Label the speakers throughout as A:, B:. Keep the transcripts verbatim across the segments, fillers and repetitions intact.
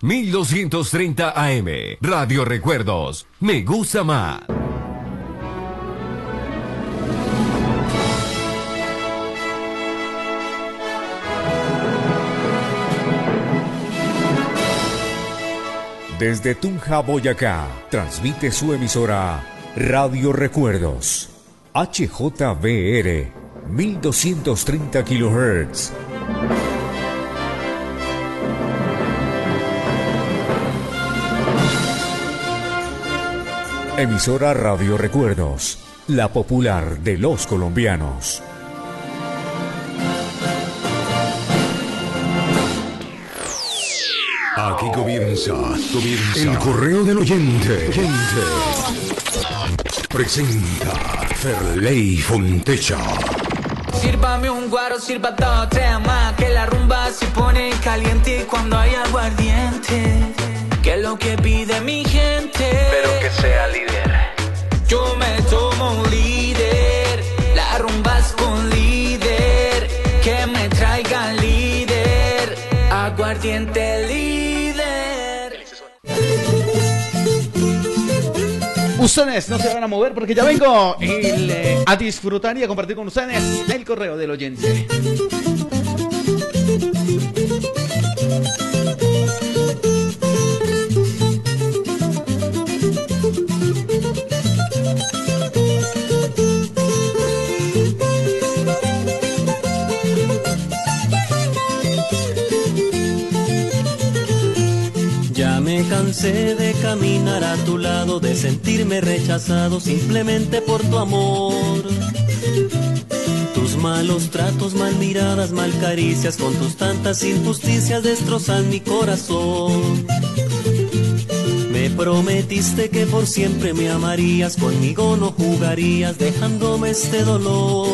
A: mil doscientos treinta A M, Radio Recuerdos, me gusta más.
B: Desde Tunja, Boyacá, transmite su emisora Radio Recuerdos, H J V R, mil doscientos treinta kilohertz. Emisora Radio Recuerdos, la popular de los colombianos.
C: Aquí comienza, comienza el correo del oyente. oyente. Presenta Ferley Fontecha.
D: Sírvame un guaro, sirva dos, tres más, que la rumba se pone caliente cuando hay aguardiente. Que es lo que pide mi gente,
E: pero que sea líder.
D: Yo me tomo un líder, la rumba es con líder. Que me traigan líder, aguardiente líder.
F: Ustedes no se van a mover porque ya vengo el, eh, a disfrutar y a compartir con ustedes el correo del oyente.
G: Me cansé de caminar a tu lado, de sentirme rechazado simplemente por tu amor. Tus malos tratos, mal miradas, mal caricias, con tus tantas injusticias destrozan mi corazón. Me prometiste que por siempre me amarías, conmigo no jugarías, dejándome este dolor.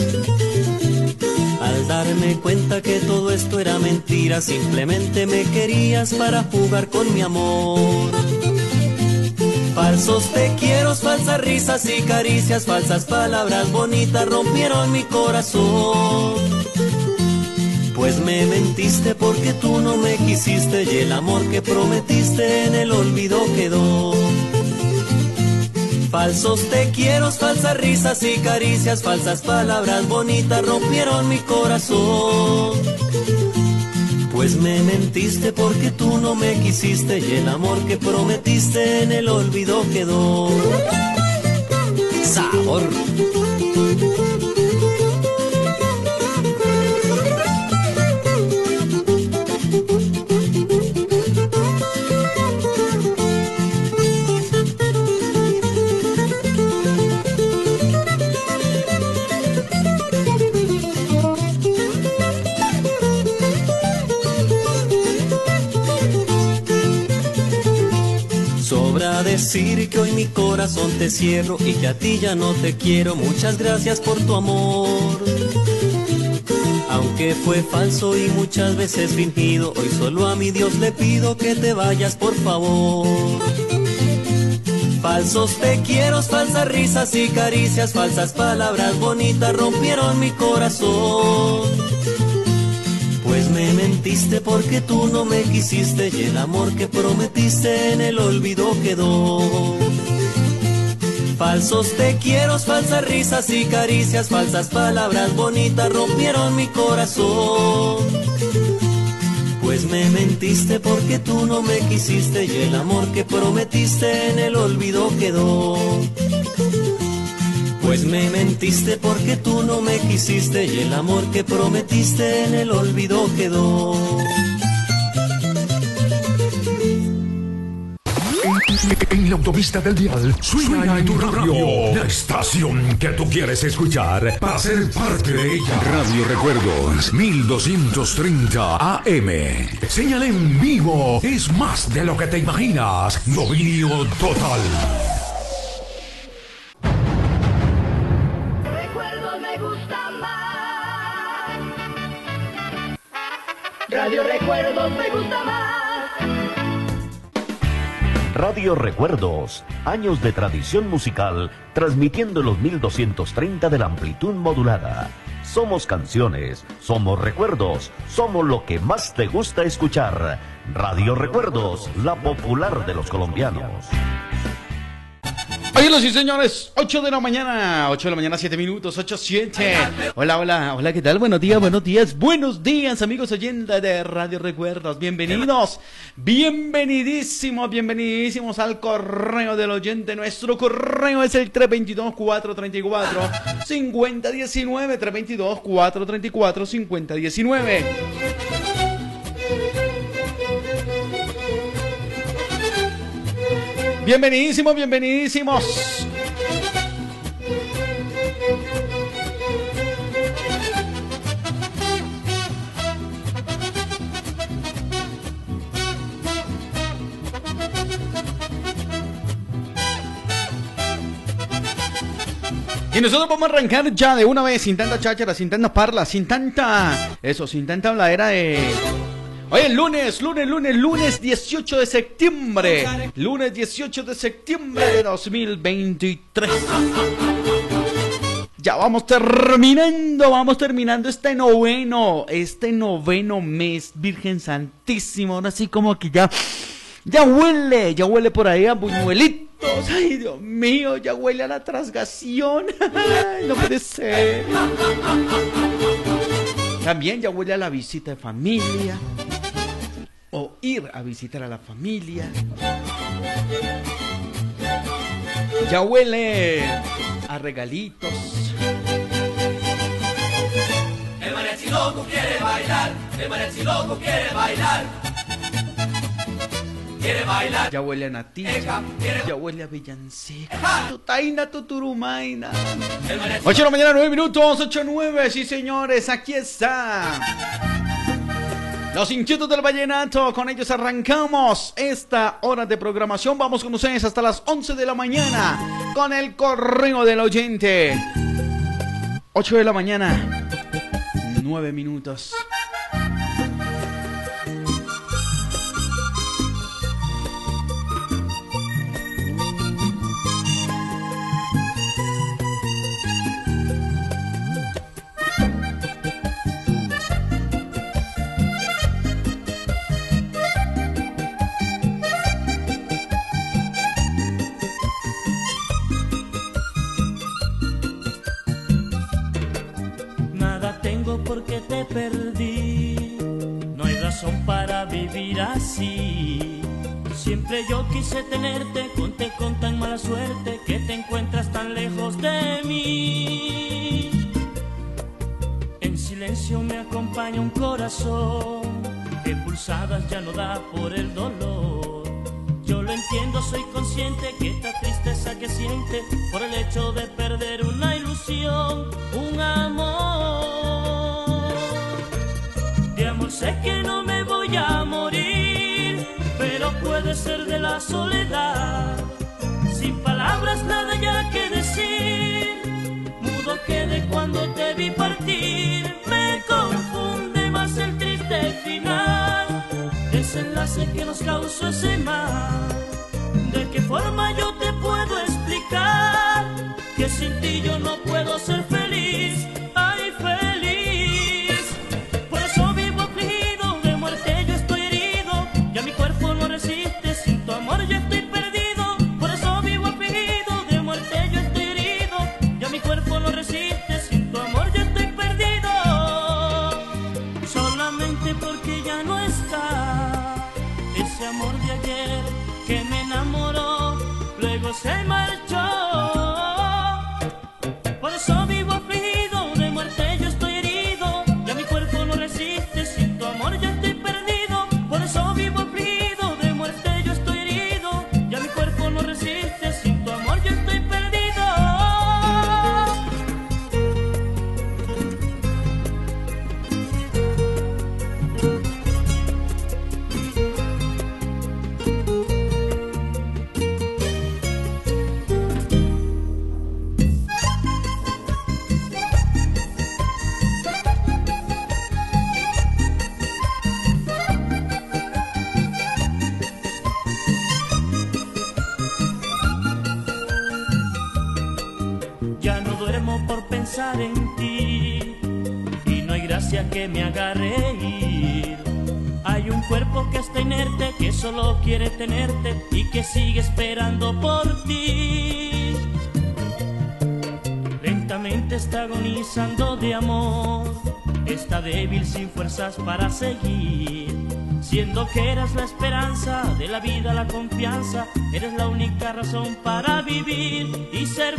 G: Al darme cuenta que todo esto era mentira, simplemente me querías para jugar con mi amor. Falsos te quiero, falsas risas y caricias, falsas palabras bonitas rompieron mi corazón. Pues me mentiste porque tú no me quisiste y el amor que prometiste en el olvido quedó. Falsos te quiero, falsas risas y caricias, falsas palabras bonitas rompieron mi corazón. Pues me mentiste porque tú no me quisiste y el amor que prometiste en el olvido quedó. Sabor. Decir que hoy mi corazón te cierro y que a ti ya no te quiero. Muchas gracias por tu amor. Aunque fue falso y muchas veces fingido, hoy solo a mi Dios le pido que te vayas por favor. Falsos te quiero, falsas risas y caricias, falsas palabras bonitas rompieron mi corazón. Pues me mentiste porque tú no me quisiste y el amor que prometiste en el olvido quedó. Falsos te quiero, falsas risas y caricias, falsas palabras bonitas rompieron mi corazón. Pues me mentiste porque tú no me quisiste y el amor que prometiste en el olvido quedó. Pues me mentiste porque tú no me quisiste y el amor que prometiste en el olvido quedó.
C: En la autopista del dial suena en tu radio la estación que tú quieres escuchar para ser parte de ella. Radio Recuerdos mil doscientos treinta A M. Señal en vivo es más de lo que te imaginas. Dominio total.
H: Radio Recuerdos me gusta más. Radio Recuerdos, años de tradición musical, transmitiendo los mil doscientos treinta de la amplitud modulada. Somos canciones, somos recuerdos, somos lo que más te gusta escuchar. Radio Recuerdos, la popular de los colombianos.
F: Oye, sí señores, ocho de la mañana, ocho de la mañana, siete minutos, ocho, siete. Hola, hola, hola, ¿qué tal? Buenos días, buenos días, buenos días, amigos oyentes de Radio Recuerdos. Bienvenidos, bienvenidísimos, bienvenidísimos al correo del oyente. Nuestro correo es el tres dos dos, cuatro tres cuatro, cinco cero uno nueve, tres dos dos, cuatro tres cuatro, cinco cero uno nueve. Bienvenidísimos, bienvenidísimos. Y nosotros vamos a arrancar ya de una vez, sin tanta cháchara, sin tanta parla, sin tanta... Eso, sin tanta habladera de... Oye, lunes, lunes, lunes, lunes dieciocho de septiembre. Lunes dieciocho de septiembre de dos mil veintitrés. Ya vamos terminando, vamos terminando este noveno, este noveno mes, Virgen Santísima. Ahora sí como que ya, ya huele, ya huele por ahí a buñuelitos. Ay, Dios mío, ya huele a la trasgación. Ay, no puede ser. También ya huele a la visita de familia. O ir a visitar a la familia. Ya huele a regalitos.
I: El mariachi loco quiere bailar, el mariachi loco quiere bailar. Quiere bailar.
F: Ya huele a natilla, ya huele a villancica. Tu taina, tu turumaina. ocho de la mañana, nueve minutos, ocho nueve, sí señores, aquí está. Los inquietos del vallenato, con ellos arrancamos esta hora de programación. Vamos con ustedes hasta las once de la mañana con el correo del oyente. ocho de la mañana, nueve minutos.
G: Porque te perdí, no hay razón para vivir así. Siempre yo quise tenerte, conté con tan mala suerte que te encuentras tan lejos de mí. En silencio me acompaña un corazón que pulsadas ya no da por el dolor. Yo lo entiendo, soy consciente que esta tristeza que siente por el hecho de perder una ilusión, un amor. De amor sé que no me voy a morir, pero puede ser de la soledad. Sin palabras nada ya que decir, mudo quedé cuando te vi partir. Me confunde más el triste final, desenlace que nos causó ese mal. ¿De qué forma yo te puedo explicar que sin ti yo no puedo ser feliz? Ay, feliz. Por eso vivo afligido, de muerte yo estoy herido, ya mi cuerpo no resiste, sin tu amor yo estoy perdido. Por eso vivo afligido, de muerte yo estoy herido, ya mi cuerpo no resiste, sin tu amor yo estoy perdido. Solamente porque ya no está ese amor de ayer que me enamoró, luego se marchó. Por eso vivo afligido, de muerte yo estoy herido, ya mi cuerpo no resiste, sin tu amor yo estoy perdido. Por eso vivo afligido, de muerte yo estoy herido, ya mi cuerpo no resiste, sin tu amor yo estoy perdido.
J: enfermo por pensar en ti y no hay gracia que me haga reír. Hay un cuerpo que está inerte, que solo quiere tenerte y que sigue esperando por ti. Lentamente está agonizando de amor, está débil sin fuerzas para seguir. Siendo que eras la esperanza de la vida, la confianza, eres la única razón para vivir y ser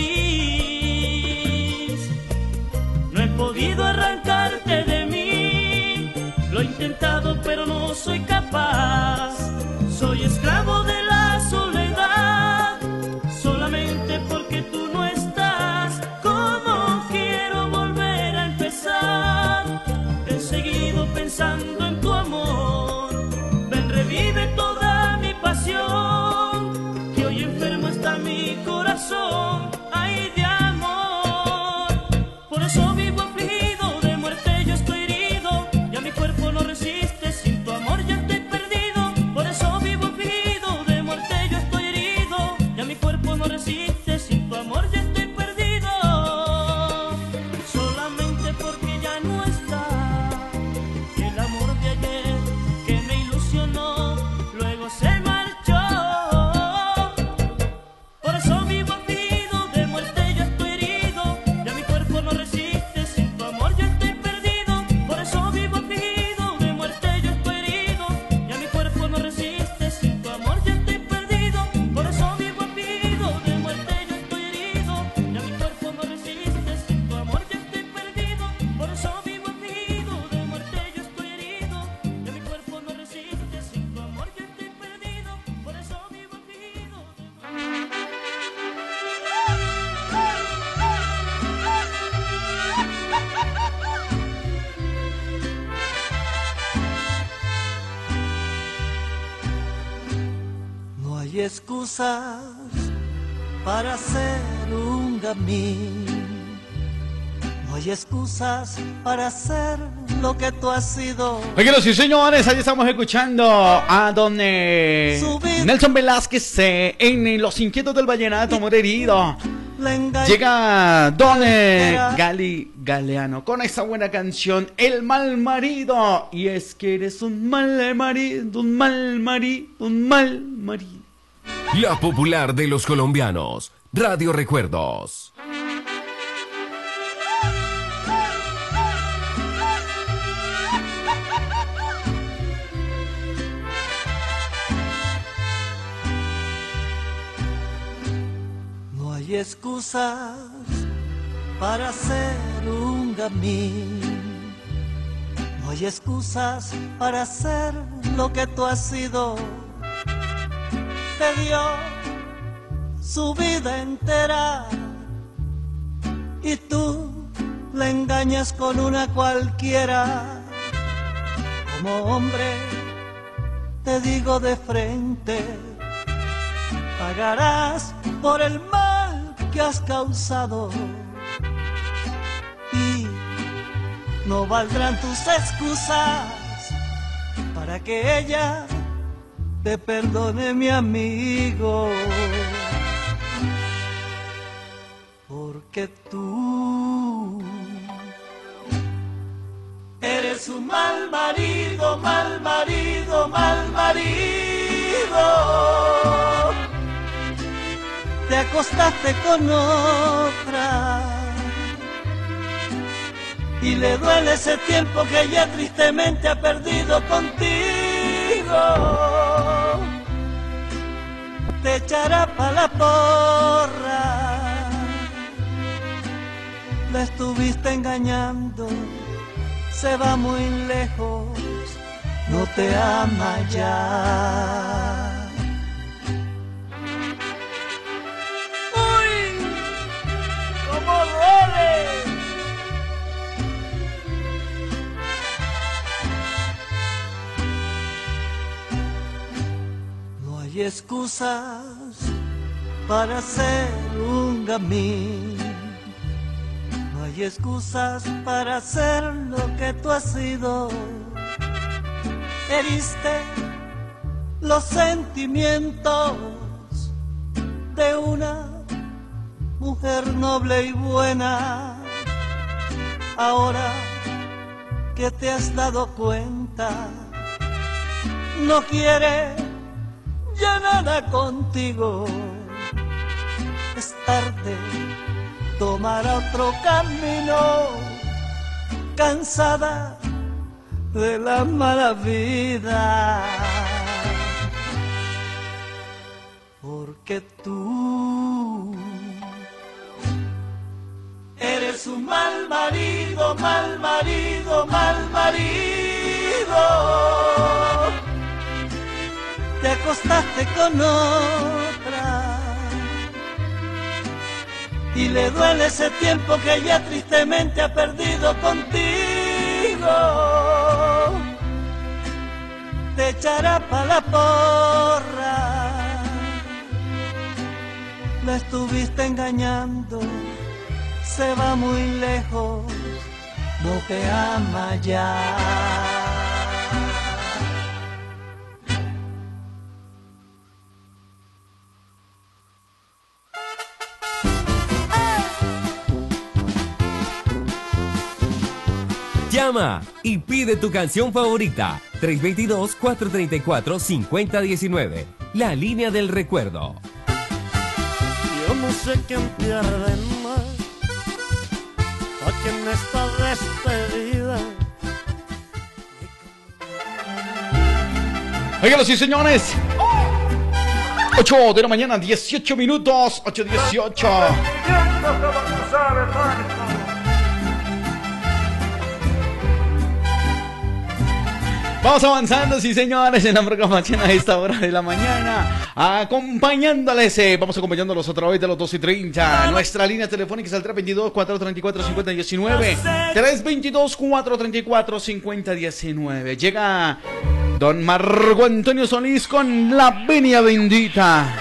J: feliz. No he podido arrancarte de mí, lo he intentado pero no soy capaz. Soy esclavo de la soledad, solamente porque tú no estás. ¿Cómo quiero volver a empezar? He seguido pensando en tu amor, ven, revive toda mi pasión, que hoy enfermo está mi corazón, ay, de amor. Por eso vivo afligido, de muerte yo estoy herido, ya mi cuerpo no resiste, sin tu amor ya estoy perdido. Por eso vivo afligido, de muerte yo estoy herido, ya mi cuerpo no resiste, sin tu amor ya estoy perdido. Solamente porque ya no está el amor de ayer que me ilusionó, luego se marchó. Por eso vivo afligido, de muerte yo estoy herido, ya mi cuerpo no resiste, sin tu amor yo estoy perdido. Por eso vivo afligido, de muerte yo estoy herido, ya mi cuerpo no resiste, sin tu amor yo estoy perdido. Por eso vivo afligido, de muerte yo estoy herido, ya mi cuerpo no resiste, sin tu amor yo estoy perdido. Por eso vivo afligido, de muerte yo estoy herido, ya mi cuerpo no resiste, sin tu amor yo estoy perdido. Por eso vivo afligido.
K: No hay excusas para ser un gamín, no hay excusas para ser lo que tú has sido.
F: Oigan, sí, señores, ahí estamos escuchando a don eh,
K: Subir.
F: Nelson Velázquez eh, en Los Inquietos del Vallenato, Amor Herido.
K: La engañé.
F: Llega don eh, Gali Galeano con esa buena canción, El Mal Marido. Y es que eres un mal marido, un mal marido, un mal marido.
A: La popular de los colombianos, Radio Recuerdos.
K: No hay excusas para ser un gamín, no hay excusas para ser lo que tú has sido. Te dio su vida entera y tú la engañas con una cualquiera. Como hombre te digo de frente, pagarás por el mal que has causado y no valdrán tus excusas para que ella te perdone, mi amigo, porque tú eres un mal marido, mal marido, mal marido. Te acostaste con otra y le duele ese tiempo que ella tristemente ha perdido contigo. Te echará pa' la porra, la estuviste engañando, se va muy lejos, no te ama ya. ¡Uy! ¡Cómo duele! No hay excusas para ser un gamín, no hay excusas para ser lo que tú has sido. Heriste los sentimientos de una mujer noble y buena, ahora que te has dado cuenta, no quiere ya nada contigo. Es tarde, tomará otro camino, cansada de la mala vida. Porque tú eres un mal marido, mal marido, mal marido. Te acostaste con otra y le duele ese tiempo que ya tristemente ha perdido contigo. Te echará pa' la porra, la estuviste engañando, se va muy lejos, no te ama ya.
A: Llama y pide tu canción favorita. tres dos dos, cuatro tres cuatro, cinco cero uno nueve. La línea del recuerdo.
L: Yo no sé quién pierde más aquí en esta despedida.
F: Oigan, sí, señores. ocho de la mañana, dieciocho minutos. ocho dieciocho. Vamos avanzando, sí señores, en la programación a esta hora de la mañana, acompañándoles, eh, vamos acompañándolos a través de los doce y treinta, nuestra línea telefónica es el tres dos dos, cuatro tres cuatro, cinco cero uno nueve, tres dos dos, cuatro tres cuatro, cinco cero uno nueve. Llega don Marco Antonio Solís con La Venia Bendita.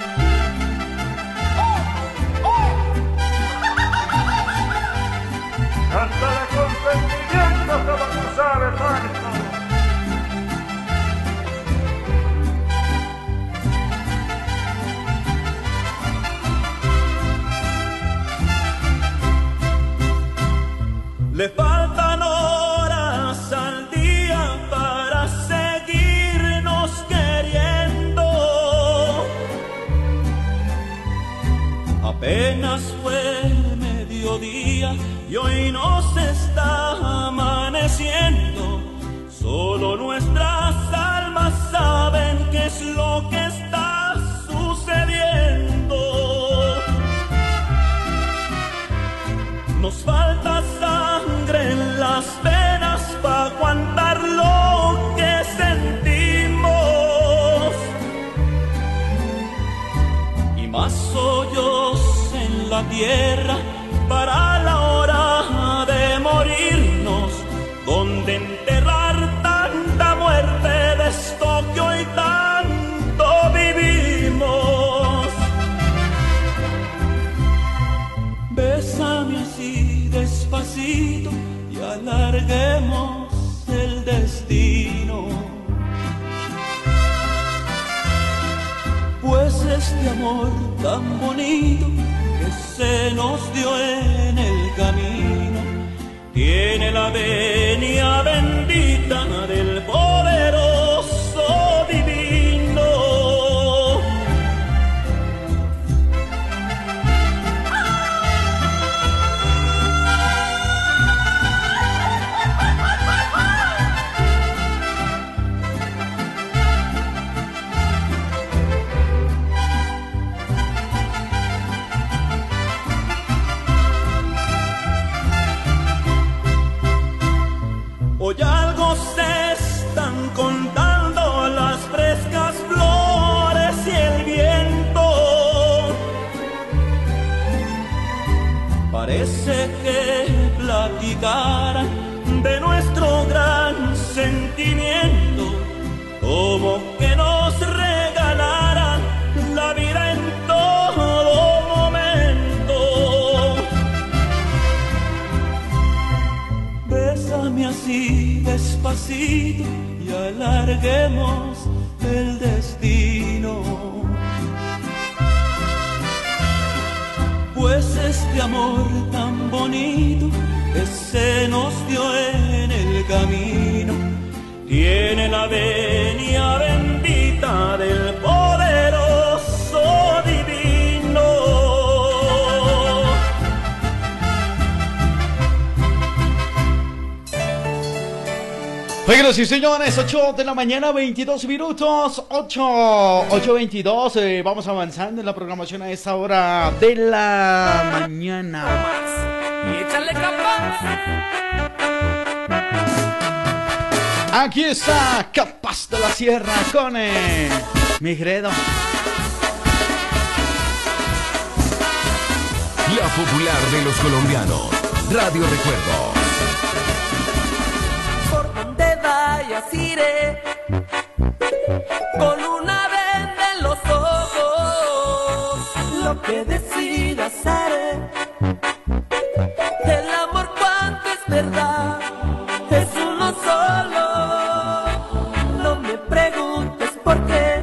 M: Cántala con sentimiento, como tú sabes, hermano.
J: Le faltan horas al día para seguirnos queriendo. Apenas fue mediodía y hoy nos está amaneciendo. Solo nuestras almas saben qué es lo que está sucediendo. Nos falta sangre en las venas para aguantar lo que sentimos, y más hoyos en la tierra para la hora de morirnos, donde enterrar tanta muerte de esto que hoy tanto vivimos. Bésame así despacito y alarguemos el destino, pues este amor tan bonito que se nos dio en el camino tiene la venia bendita del poderoso divino. Hoy algo se están contando las frescas flores y el viento. Parece que platicaran de nuestro gran sentimiento, como que nos regalaran la vida en todo momento. Bésame así despacito y alarguemos el destino, pues
G: amor tan bonito que se nos dio en el camino tiene la venia bendita del poderoso divino.
F: Oigan, sí señores, ocho de la mañana, veintidós minutos, ocho, ocho veintidós, eh, vamos avanzando en la programación a esta hora de la mañana.
I: Y échale capaz.
F: Aquí está Capaz de la Sierra con eh, Migredo.
A: La popular de los colombianos, Radio Recuerdo.
N: Vayas iré con una venda en los ojos, lo que decidas haré. El amor cuando es verdad es uno solo, no me preguntes por qué.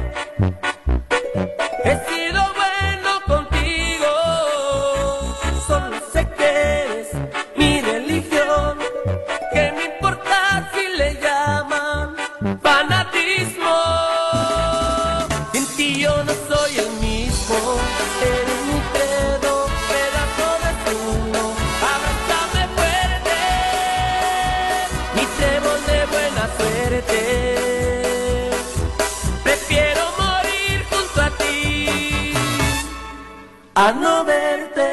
N: He sido bueno contigo, solo sé que eres mi religión. ¿Qué me importa si le llaman fanatismo? Sin ti yo no soy el mismo. Eres mi credo, pedazo de uno. Abrázame fuerte, mi trébol de buena suerte. Prefiero morir junto a ti a no verte.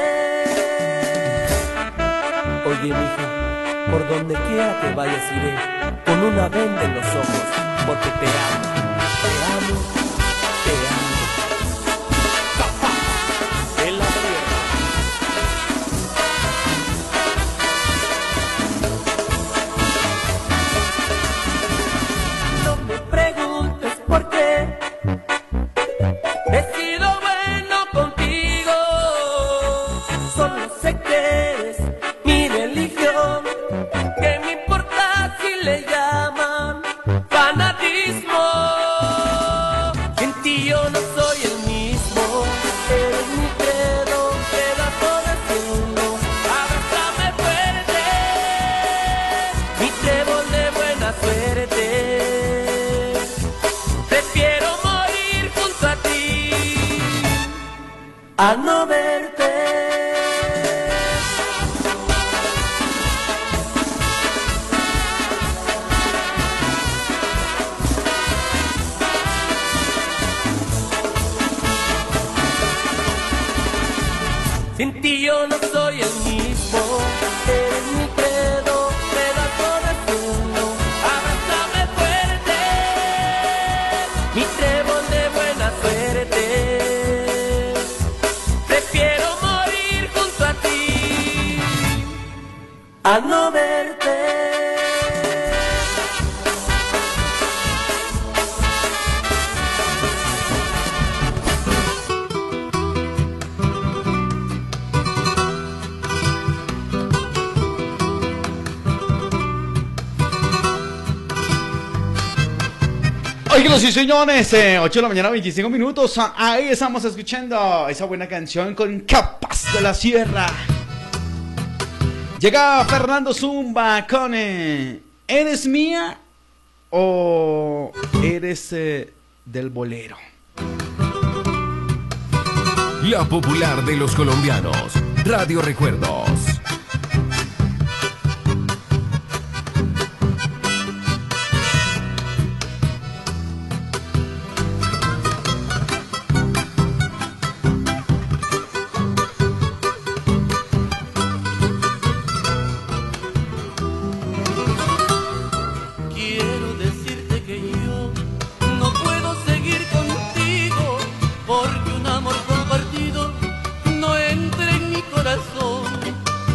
N: Oye, mija, por donde quiera que vayas iré, con una venda en los ojos, porque te amo, te amo, te amo. Capaz de la Sierra. No me preguntes por qué, he sido bueno contigo, solo sé que eres mi religión. ¿Qué me importa si le llaman fanatismo? Sin ti yo no soy el mismo. Eres mi credo, pedazo de cielo. Abrázame fuerte, mi trébol de buena suerte. Prefiero morir junto a ti a no verte. Sin ti yo no soy el mismo, eres mi credo, pedazo de cielo. Abrázame fuerte, mi trébol de buena suerte. Prefiero morir junto a ti a no verte.
F: Oigan, sí señores, eh, ocho de la mañana, veinticinco minutos. Ahí estamos escuchando esa buena canción con Capaz de la Sierra. Llega Fernando Zumba con eh, ¿Eres mía o eres eh, del bolero?
A: La popular de los colombianos, Radio Recuerdos.
G: Quiero decirte que yo no puedo seguir contigo, porque un amor compartido no entra en mi corazón.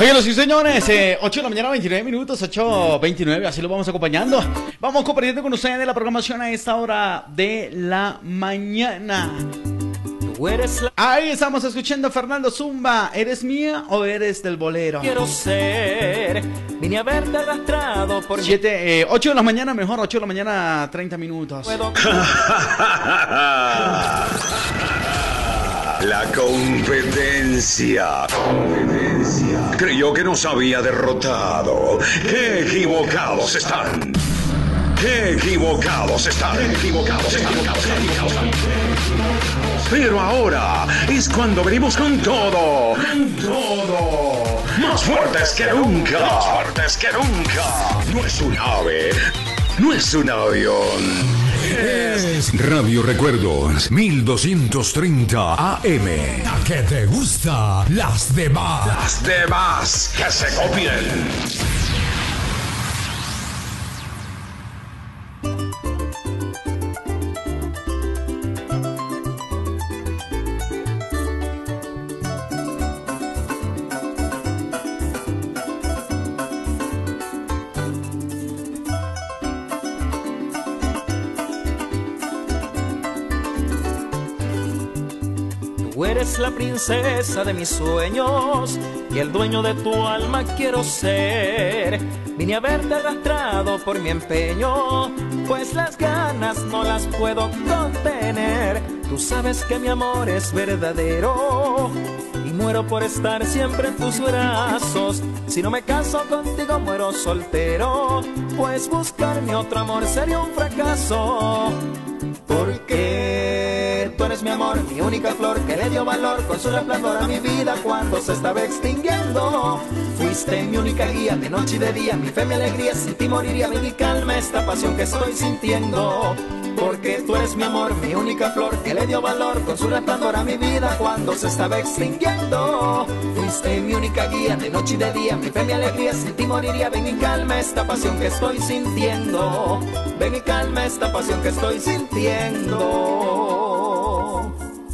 F: Oigan, sí señores, eh, ocho de la mañana, veintinueve minutos, ocho veintinueve, así lo vamos acompañando. Vamos compartiendo con ustedes la programación a esta hora de la mañana.
G: Tú eres la...
F: Ahí estamos escuchando a Fernando Zumba. ¿Eres mía o eres del bolero?
G: Quiero ser, vine a verte arrastrado por...
F: Siete, eh, ocho de la mañana, mejor, ocho de la mañana, treinta minutos.
G: Puedo...
C: La competencia. Competencia. Creyó que nos había derrotado. ¡Qué equivocados están! ¡Qué equivocados están! ¡Qué equivocados están! Pero ahora es cuando venimos con todo. Con todo. Más fuertes que nunca. Más fuertes que nunca. No es un ave. No es un avión. Es Radio Recuerdos mil doscientos treinta A M.
O: ¿A qué te gusta? Las demás.
C: Las demás que se copien.
G: Tú eres la princesa de mis sueños y el dueño de tu alma quiero ser. Vine a verte arrastrado por mi empeño, pues las ganas no las puedo contener. Tú sabes que mi amor es verdadero y muero por estar siempre en tus brazos. Si no me caso contigo muero soltero, pues buscarme otro amor sería un fracaso. Porque tú eres mi amor, mi única flor que le dio valor con su resplandor a mi vida cuando se estaba extinguiendo. Fuiste mi única guía de noche y de día, mi fe, mi alegría, sin ti moriría, ven y calma esta pasión que estoy sintiendo. Porque tú eres mi amor, mi única flor que le dio valor con su resplandor a mi vida cuando se estaba extinguiendo. Fuiste mi única guía de noche y de día, mi fe, mi alegría, sin ti moriría, ven y calma esta pasión que estoy sintiendo. Ven y calma esta pasión que estoy sintiendo.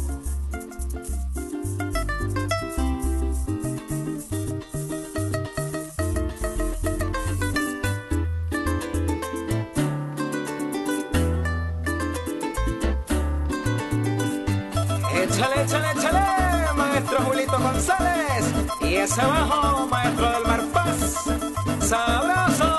G: Échale, échale, échale, maestro Julito González. Y ese bajo, maestro del Mar Paz. ¡Sabroso!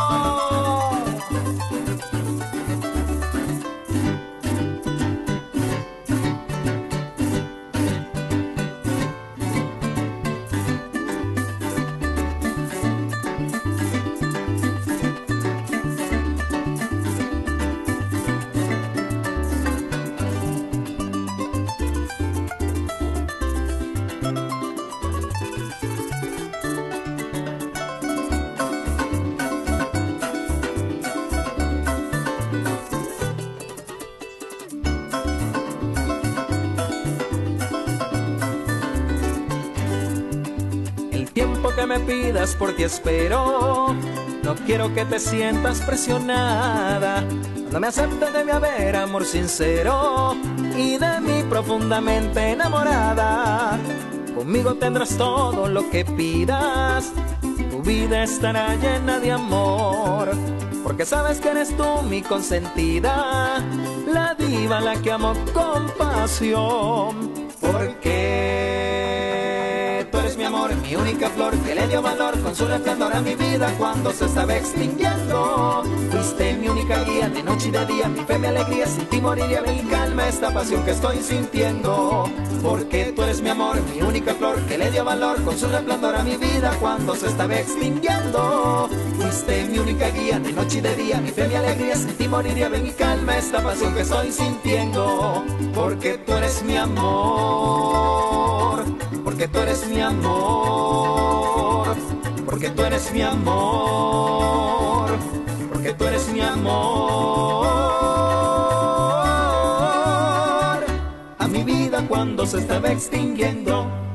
G: Que me pidas por ti espero, no quiero que te sientas presionada. No me aceptes de mi haber amor sincero y de mí profundamente enamorada. Conmigo tendrás todo lo que pidas, tu vida estará llena de amor, porque sabes que eres tú mi consentida, la diva la que amo con pasión. Porque mi amor, mi única flor que le dio valor con su resplandor a mi vida cuando se estaba extinguiendo. Fuiste mi única guía de noche y de día, mi fe, mi alegría, sin ti moriría, ven y calma esta pasión que estoy sintiendo. Porque tú eres mi amor, mi única flor que le dio valor con su resplandor a mi vida cuando se estaba extinguiendo. Fuiste mi única guía de noche y de día, mi fe, mi alegría, sin ti moriría, ven y calma esta pasión que estoy sintiendo. Porque tú eres mi amor, porque tú eres mi amor, porque tú eres mi amor, porque tú eres mi amor. A mi vida cuando se estaba extinguiendo.